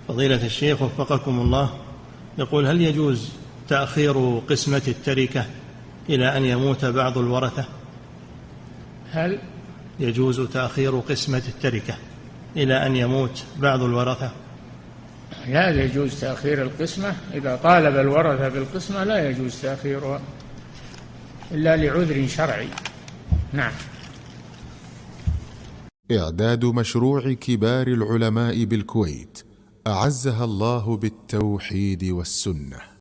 فضيلة الشيخ وفقكم الله، يقول: هل يجوز تأخير قسمة التركة إلى أن يموت بعض الورثة؟ هل يجوز تأخير قسمة التركة إلى أن يموت بعض الورثة؟ لا يجوز تأخير القسمة. إذا طالب الورثة بالقسمة لا يجوز تأخيرها إلا لعذر شرعي. نعم. إعداد مشروع كبار العلماء بالكويت أعزها الله بالتوحيد والسنة.